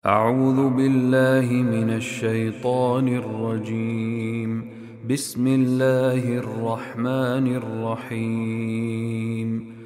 أعوذ بالله من الشيطان الرجيم. بسم الله الرحمن الرحيم.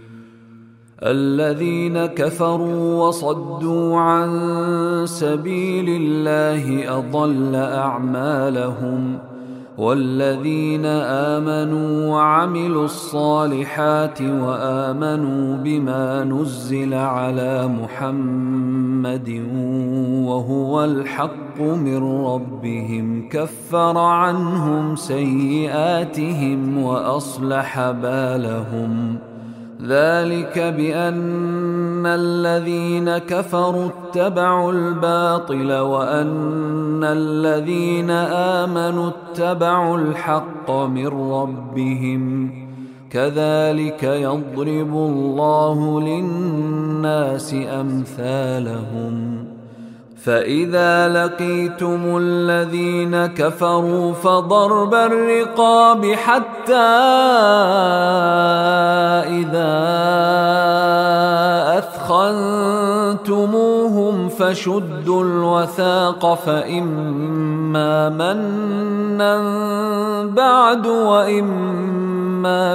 الذين كفروا وصدوا عن سبيل الله أضل أعمالهم، والذين آمنوا وعملوا الصالحات وآمنوا بما نزل على محمد وهو الحق من ربهم كفر عنهم سيئاتهم وأصلح بالهم. ذلك بأن الذين كفروا اتبعوا الباطل وأن الذين آمنوا اتبعوا الحق من ربهم، كذلك يضرب الله للناس أمثالهم. فإذا لقيتم الذين كفروا فضرب الرقاب حتى إذا أثخنتموهم فشدوا الوثاق، فإما منا بعد وإما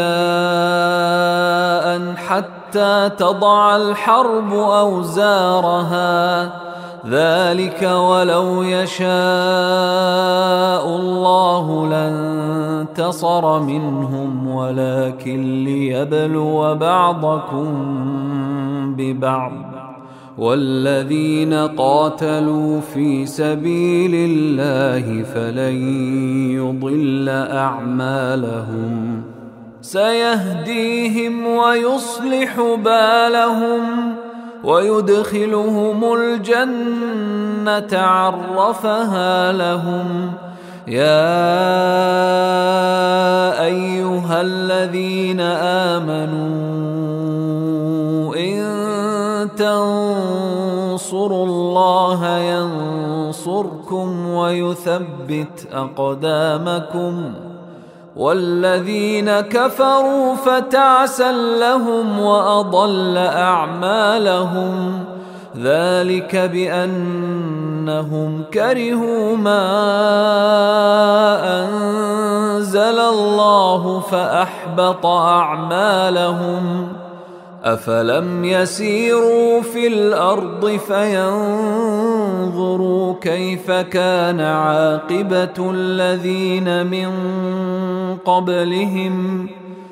فداء حتى تضع الحرب أوزارها، ذلك ولو يشاء الله لانتصر منهم ولكن ليبلو بعضكم ببعض. والذين قاتلوا في سبيل الله فلن يضل أعمالهم، سيهديهم ويصلح بالهم ويدخلهم الجنة عرفها لهم. يا أيها الذين آمنوا إن تنصروا الله ينصركم ويثبت أقدامكم. والذين كفروا فتعسا لهم وأضل أعمالهم، ذلك بأنهم كرهوا ما أنزل الله فأحبط أعمالهم. أفلم يسيروا في الأرض فينظروا كيف كان عاقبة الذين من قبلهم،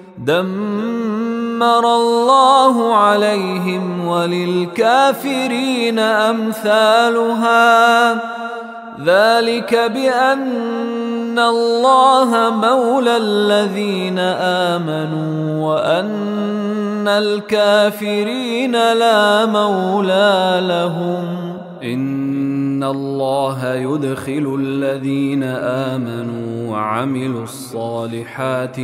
دمر الله عليهم وللكافرين أمثالها. ذلك بأن الله مولى الذين آمنوا وأن الكافرين لا مولى لهم. إن الله يدخل الذين آمنوا وعملوا الصالحات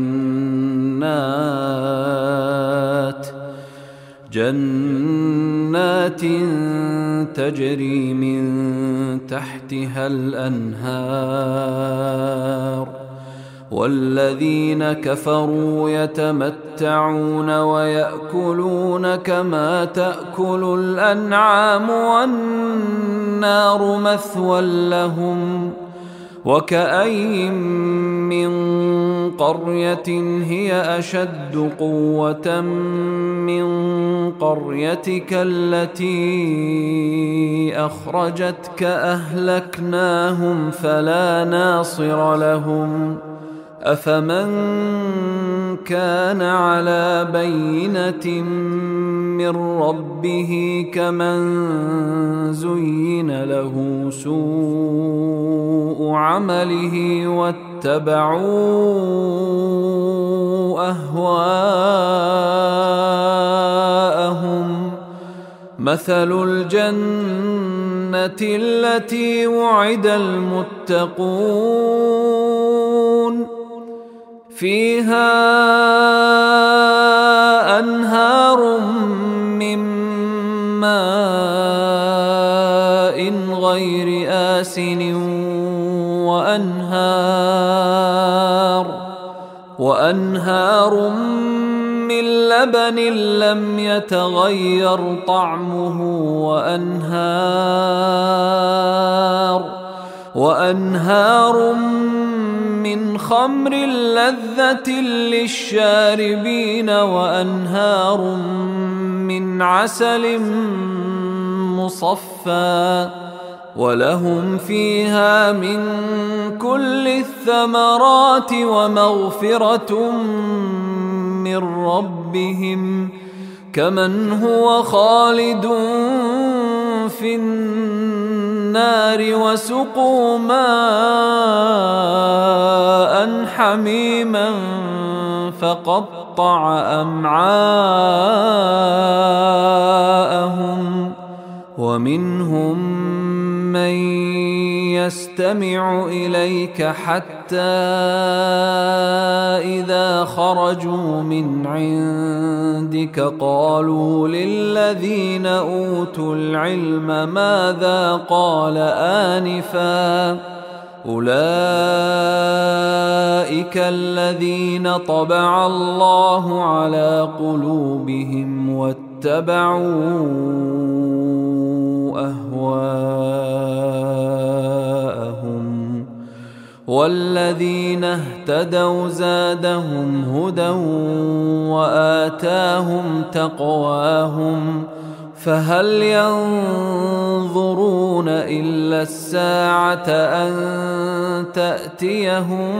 جنات تجري من تحتها الأنهار، والذين كفروا يتمتعون ويأكلون كما تأكل الأنعام والنار مثوى لهم. وكأين من قرية هي أشد قوة من قريتك التي أخرجتك أهلكناهم فلا ناصر لهم. أفمن كان على بينة من ربه كمن زين له سوء عمله واتبعوا أهواءهم. مثل الجنة التي وعد المتقون فيها أنهار من ماء غير آسن وأنهار من لبن لم يتغير طعمه وأنهار من خمر لذة للشاربين وأنهار من عسل مصفى ولهم فيها من كل الثمرات ومغفرة من ربهم كمن هو خالد في النار وسقوا ماء حميما فقطع أمعاءهم ومنهم من يستمع إليك حتى إذا خرجوا من عندك قالوا للذين أوتوا العلم ماذا قال آنفا أولئك الذين طبع الله على قلوبهم واتبعوا أهواءهم والذين اهتدوا زادهم هدى وآتاهم تقواهم فهل ينظرون إلا الساعة أن تأتيهم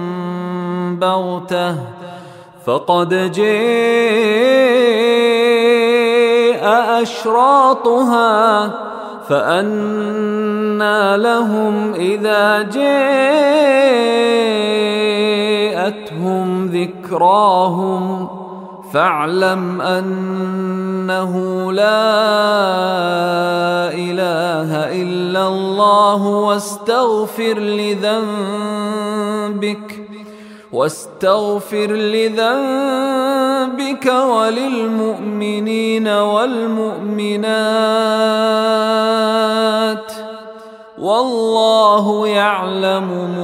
بغتة فقد جاء أشراطها فأنى لهم إذا جاءتهم ذكراهم فاعلم أنه لا إله إلا الله واستغفر لذنبك وللمؤمنين والمؤمنات والله يعلم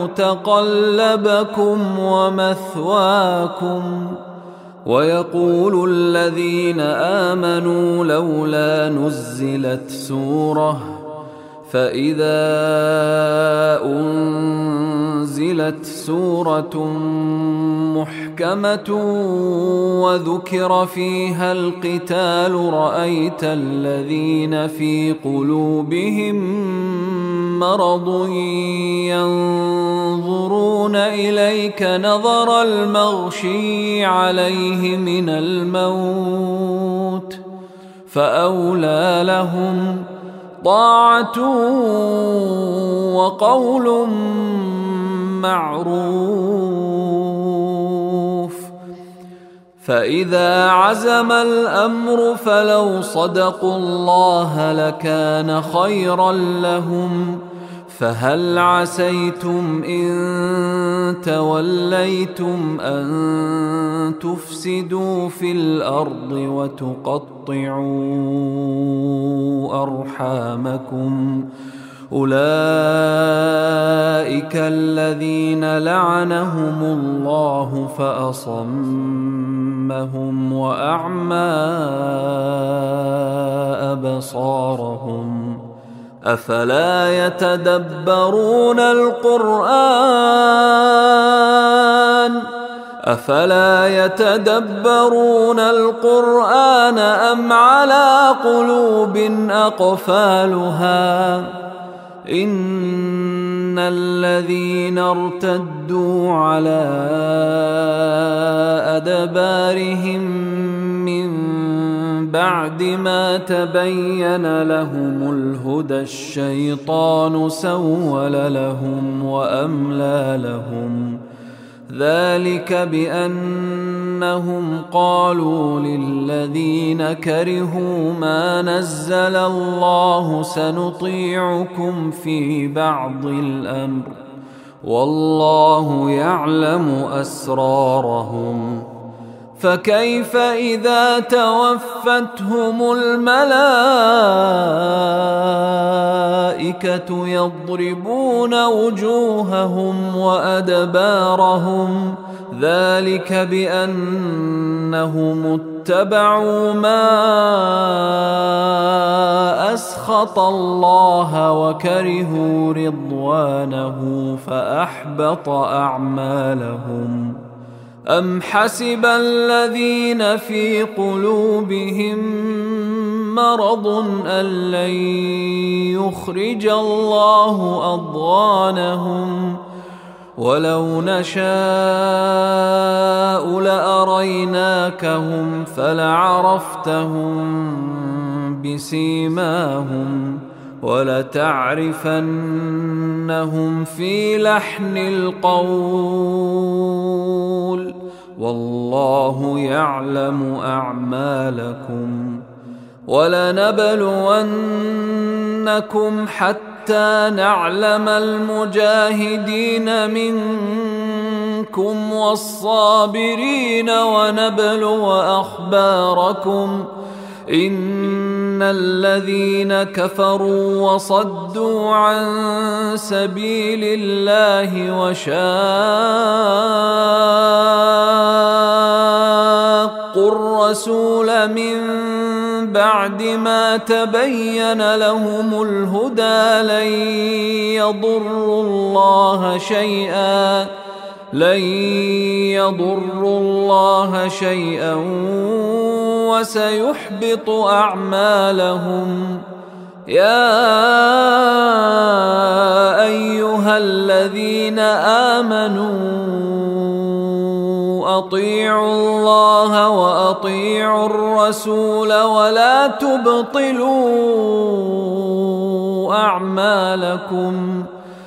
متقلبكم ومثواكم ويقول الذين آمنوا لولا نزلت سورة فإذا أنزلت سورة محكمة وذكر فيها القتال رأيت الذين في قلوبهم مرض ينظرون إليك نظر المغشي عليه من الموت فأولى لهم طاعة وقول معروف فإذا عزم الأمر فلو صدقوا الله لكان خيرا لهم فهل عسيتم إن توليتم أن تفسدوا في الأرض وتقطعوا أرحامكم أولئك الذين لعنهم الله فأصمهم وأعمى أبصارهم أفلا يتدبرون القرآن أم على قلوب أقفالها إن الذين ارتدوا على أدبارهم من بعد ما تبين لهم الهدى الشيطان سول لهم وأملى لهم ذلك بأنهم قالوا للذين كرهوا ما نزل الله سنطيعكم في بعض الأمر والله يعلم أسرارهم فكيف إذا توفتهم الملائكة يضربون وجوههم وأدبارهم ذلك بأنهم اتبعوا ما أسخط الله وكرهوا رضوانه فأحبط أعمالهم. أم حسب الذين في قلوبهم مرض أن لن يخرج الله أضغانهم ولو نشاء لأريناكهم فلعرفتهم بسيماهم ولتعرفنهم في لحن القول والله يعلم أعمالكم. ولنبلونكم حتى نعلم المجاهدين منكم والصابرين ونبلو أخباركم. إن الذين كفروا وصدوا عن سبيل الله وشاقوا الرسول من بعد ما تبين لهم الهدى لن يضروا الله شيئا وسيحبط أعمالهم. يا أيها الذين آمنوا أطيعوا الله وأطيعوا الرسول ولا تبطلوا أعمالكم.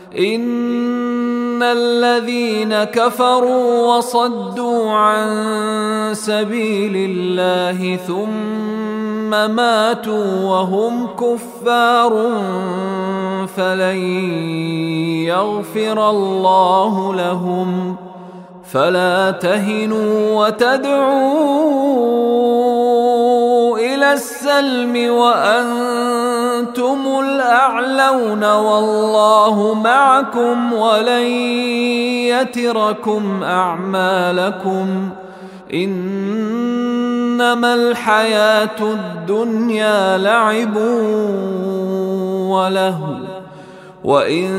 إن الذين كفروا وصدوا عن سبيل الله ثم ماتوا وهم كفار فلن يغفر الله لهم. فلا تهنوا وتدعوا إلى السلم وأنتم الأعلون والله معكم ولن يتركم أعمالكم. إنما الحياة الدنيا لعب ولهو وإن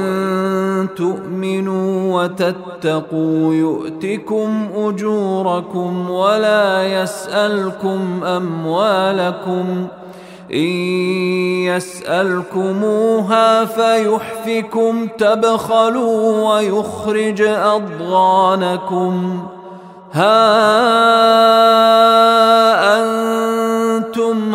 تؤمنوا وتتقوا يؤتكم أجوركم ولا يسألكم أموالكم. إن يسألكموها فيحفكم تبخلوا ويخرج أضغانكم. ها أنتم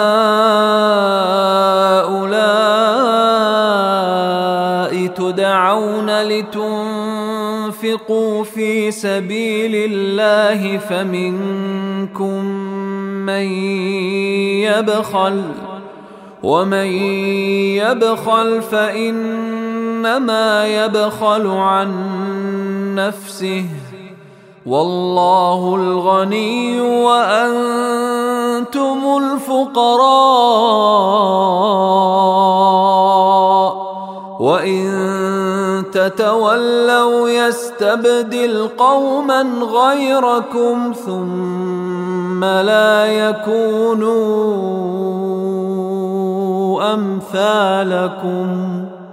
هؤلاء تدعون لتنفقوا في سبيل الله فمنكم من يبخل ومن يبخل فإنما يبخل عن نفسه والله الغني وأنتم الفقراء وإن تتولوا يستبدل قوما غيركم ثم لا يكونوا أمثالكم.